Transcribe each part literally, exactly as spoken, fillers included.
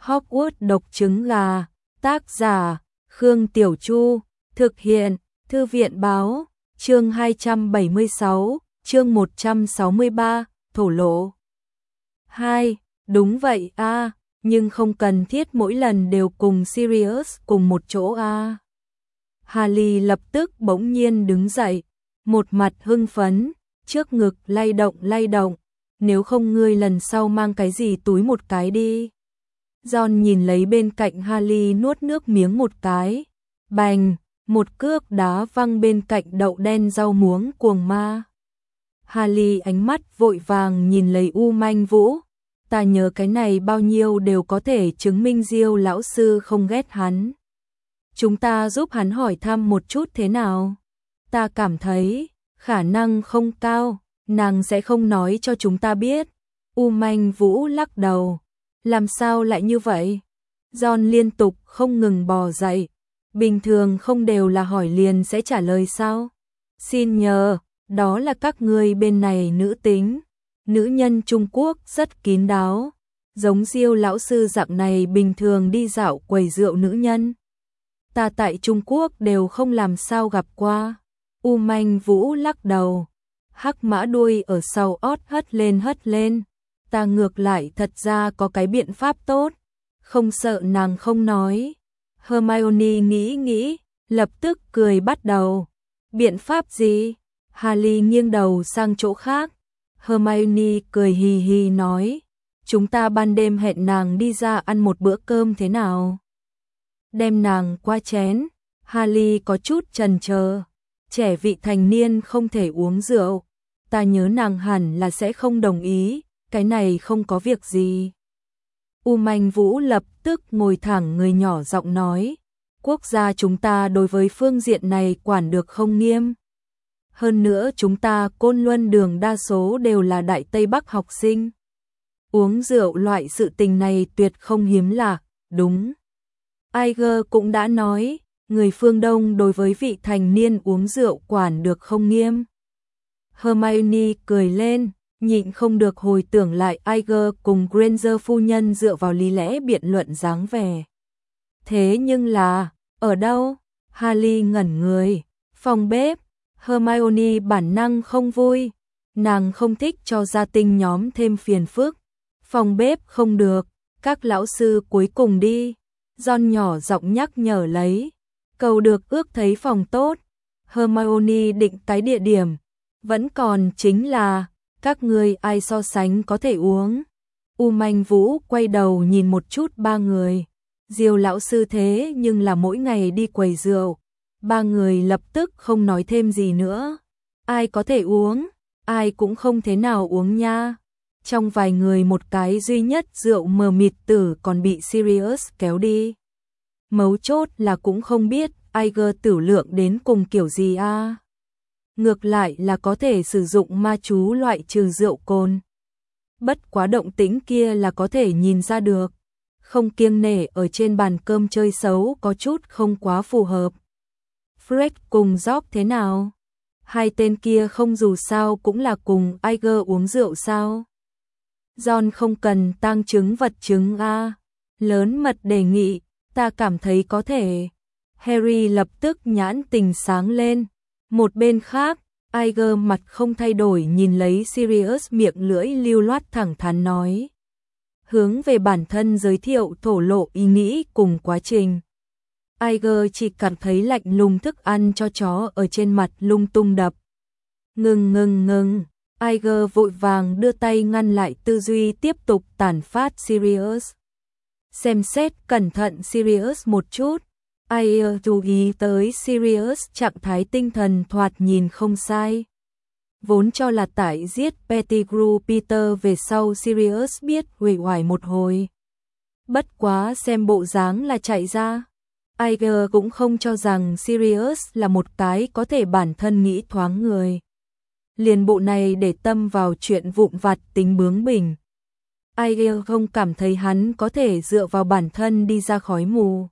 Hogwarts độc trứng gà, tác giả Khương Tiểu Chu, thực hiện Thư viện báo, chương hai trăm bảy mươi sáu, chương một trăm sáu mươi ba, thổ lộ. hai. Đúng vậy a, à, nhưng không cần thiết mỗi lần đều cùng Sirius cùng một chỗ a. À. Harry lập tức bỗng nhiên đứng dậy, một mặt hưng phấn, trước ngực lay động lay động, nếu không ngươi lần sau mang cái gì túi một cái đi. Ron nhìn lấy bên cạnh Harry nuốt nước miếng một cái, bành, một cước đá văng bên cạnh đậu đen rau muống cuồng ma. Harry ánh mắt vội vàng nhìn lấy U Manh Vũ, ta nhớ cái này bao nhiêu đều có thể chứng minh Diêu lão sư không ghét hắn. Chúng ta giúp hắn hỏi thăm một chút thế nào? Ta cảm thấy, khả năng không cao, nàng sẽ không nói cho chúng ta biết. U Manh Vũ lắc đầu, làm sao lại như vậy? Ron liên tục không ngừng bò dậy, bình thường không đều là hỏi liền sẽ trả lời sao? Xin nhờ, đó là các ngươi bên này nữ tính. Nữ nhân Trung Quốc rất kín đáo, giống Diêu lão sư dạng này bình thường đi dạo quầy rượu nữ nhân. Ta tại Trung Quốc đều không làm sao gặp qua. U Manh Vũ lắc đầu, hắc mã đuôi ở sau ót hất lên hất lên. Ta ngược lại thật ra có cái biện pháp tốt, không sợ nàng không nói. Hermione nghĩ nghĩ, lập tức cười bắt đầu. Biện pháp gì? Harry nghiêng đầu sang chỗ khác. Hermione cười hì hì nói, chúng ta ban đêm hẹn nàng đi ra ăn một bữa cơm thế nào? Đem nàng qua chén. Harry có chút chần chờ, trẻ vị thành niên không thể uống rượu. Ta nhớ nàng hẳn là sẽ không đồng ý, cái này không có việc gì. U Manh Vũ lập tức ngồi thẳng người nhỏ giọng nói, quốc gia chúng ta đối với phương diện này quản được không nghiêm. Hơn nữa chúng ta Côn Luân đường đa số đều là Đại Tây Bắc học sinh. Uống rượu loại sự tình này tuyệt không hiếm lạ, đúng. Iger cũng đã nói, người phương Đông đối với vị thành niên uống rượu quản được không nghiêm. Hermione cười lên, nhịn không được hồi tưởng lại Iger cùng Granger phu nhân dựa vào lý lẽ biện luận dáng vẻ. Thế nhưng là, ở đâu? Harry ngẩn người, phòng bếp. Hermione bản năng không vui, nàng không thích cho gia tinh nhóm thêm phiền phức. Phòng bếp không được, các lão sư cuối cùng đi. Ron nhỏ giọng nhắc nhở lấy, cầu được ước thấy phòng tốt. Hermione định cái địa điểm, vẫn còn chính là, các ngươi ai so sánh có thể uống. U Manh Vũ quay đầu nhìn một chút ba người, Diêu lão sư thế nhưng là mỗi ngày đi quầy rượu. Ba người lập tức không nói thêm gì nữa. Ai có thể uống, ai cũng không thế nào uống nha. Trong vài người một cái duy nhất rượu mờ mịt tử còn bị Sirius kéo đi. Mấu chốt là cũng không biết Iger tử lượng đến cùng kiểu gì a. À. Ngược lại là có thể sử dụng ma chú loại trừ rượu cồn. Bất quá động tĩnh kia là có thể nhìn ra được. Không kiêng nể ở trên bàn cơm chơi xấu có chút không quá phù hợp. Fred cùng George thế nào? Hai tên kia không dù sao cũng là cùng Iger uống rượu sao? Ron không cần tang chứng vật chứng a. À. Lớn mật đề nghị, ta cảm thấy có thể. Harry lập tức nhãn tình sáng lên. Một bên khác, Iger mặt không thay đổi nhìn lấy Sirius miệng lưỡi lưu loát thẳng thắn nói. Hướng về bản thân giới thiệu thổ lộ ý nghĩ cùng quá trình. Iger chỉ cảm thấy lạnh lùng thức ăn cho chó ở trên mặt lung tung đập. Ngừng ngừng ngừng, Iger vội vàng đưa tay ngăn lại tư duy tiếp tục tàn phát Sirius. Xem xét cẩn thận Sirius một chút, Iger chú ý tới Sirius trạng thái tinh thần thoạt nhìn không sai. Vốn cho là tại giết Pettigrew Peter về sau Sirius biết uể oải một hồi. Bất quá xem bộ dáng là chạy ra. Iger cũng không cho rằng Sirius là một cái có thể bản thân nghĩ thoáng người. Liền bộ này để tâm vào chuyện vụn vặt tính bướng bỉnh. Iger không cảm thấy hắn có thể dựa vào bản thân đi ra khói mù.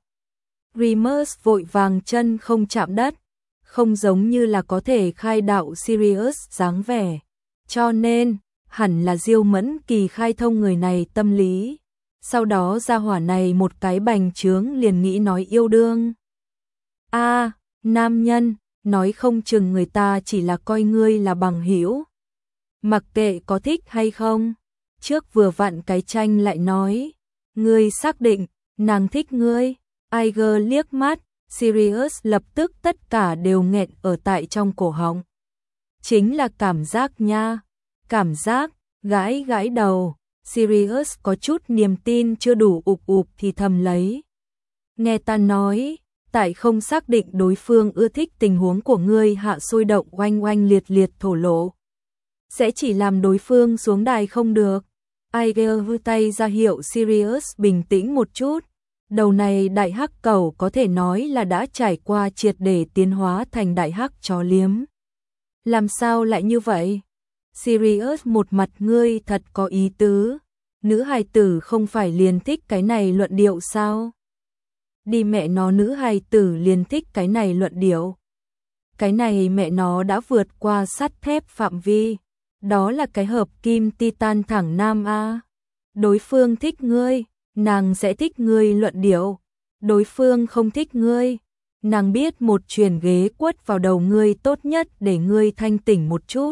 Remus vội vàng chân không chạm đất, không giống như là có thể khai đạo Sirius dáng vẻ. Cho nên, hẳn là Diêu Mẫn Kỳ khai thông người này tâm lý. sau đó gia hỏa này một cái bành trướng liền nghĩ nói yêu đương. A, nam nhân, nói không chừng người ta chỉ là coi ngươi là bằng hữu. Mặc kệ có thích hay không, trước vừa vặn cái tranh lại nói, ngươi xác định, nàng thích ngươi. Iger liếc mắt, Sirius lập tức tất cả đều nghẹn ở tại trong cổ họng. Chính là cảm giác nha, cảm giác, gãi gãi đầu, Sirius có chút niềm tin chưa đủ ụp ụp thì thầm lấy. Nghe ta nói, tại không xác định đối phương ưa thích tình huống của ngươi hạ sôi động oanh oanh liệt liệt thổ lộ. Sẽ chỉ làm đối phương xuống đài không được. Iger vươn tay ra hiệu Sirius bình tĩnh một chút. Đầu này đại hắc cẩu có thể nói là đã trải qua triệt để tiến hóa thành đại hắc chó liếm. Làm sao lại như vậy? Sirius một mặt ngươi thật có ý tứ. Nữ hài tử không phải liền thích cái này luận điệu sao? Đi mẹ nó, nữ hài tử liền thích cái này luận điệu. Cái này mẹ nó đã vượt qua sắt thép phạm vi. Đó là cái hợp kim titan thẳng nam a. Đối phương thích ngươi, nàng sẽ thích ngươi luận điệu. Đối phương không thích ngươi, nàng biết một chuyền ghế quất vào đầu ngươi tốt nhất để ngươi thanh tỉnh một chút.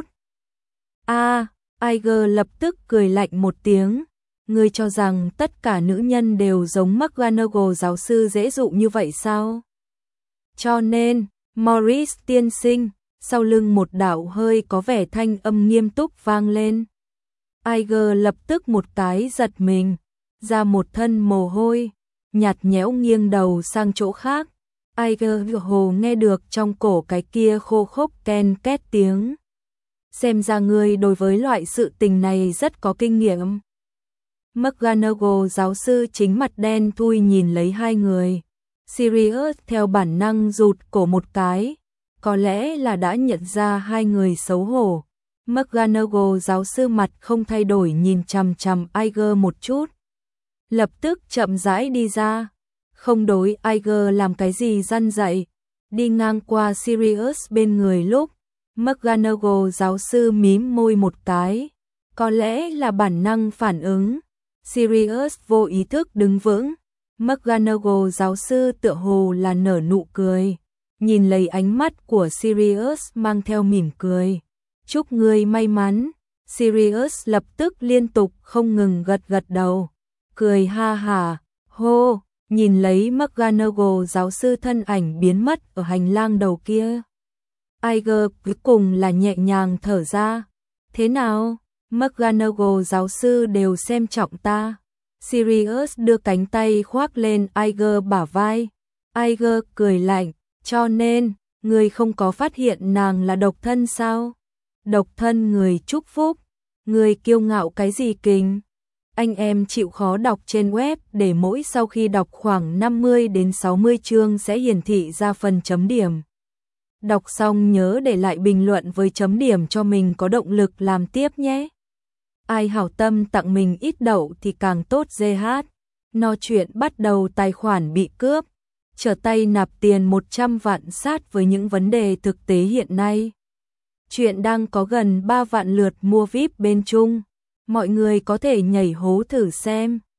A, Iger lập tức cười lạnh một tiếng. Ngươi cho rằng tất cả nữ nhân đều giống McGonagall giáo sư dễ dụ như vậy sao? Cho nên, Morris tiên sinh, sau lưng một đạo hơi có vẻ thanh âm nghiêm túc vang lên. Iger lập tức một cái giật mình, ra một thân mồ hôi, nhạt nhẽo nghiêng đầu sang chỗ khác. Iger hồ nghe được trong cổ cái kia khô khốc ken két tiếng. Xem ra ngươi đối với loại sự tình này rất có kinh nghiệm. McGonagall giáo sư chính mặt đen thui nhìn lấy hai người. Sirius theo bản năng rụt cổ một cái, có lẽ là đã nhận ra hai người xấu hổ. McGonagall giáo sư mặt không thay đổi nhìn chằm chằm Iger một chút. Lập tức chậm rãi đi ra, không đối Iger làm cái gì răn dạy. Đi ngang qua Sirius bên người lúc, McGonagall giáo sư mím môi một cái, có lẽ là bản năng phản ứng. Sirius vô ý thức đứng vững, McGonagall giáo sư tựa hồ là nở nụ cười, nhìn lấy ánh mắt của Sirius mang theo mỉm cười. Chúc ngươi may mắn. Sirius lập tức liên tục không ngừng gật gật đầu, cười ha hả, hô, nhìn lấy McGonagall giáo sư thân ảnh biến mất ở hành lang đầu kia. Iger cuối cùng là nhẹ nhàng thở ra. Thế nào? McGonagall giáo sư đều xem trọng ta. Sirius đưa cánh tay khoác lên Iger bả vai. Iger cười lạnh, cho nên, người không có phát hiện nàng là độc thân sao? Độc thân người chúc phúc, người kiêu ngạo cái gì kình? Anh em chịu khó đọc trên web để mỗi sau khi đọc khoảng năm mươi đến sáu mươi chương sẽ hiển thị ra phần chấm điểm. Đọc xong nhớ để lại bình luận với chấm điểm cho mình có động lực làm tiếp nhé. Ai hảo tâm tặng mình ít đậu thì càng tốt giê hát. No chuyện bắt đầu tài khoản bị cướp. Trở tay nạp tiền một trăm vạn sát với những vấn đề thực tế hiện nay. Chuyện đang có gần ba vạn lượt mua víp bên Trung. Mọi người có thể nhảy hố thử xem.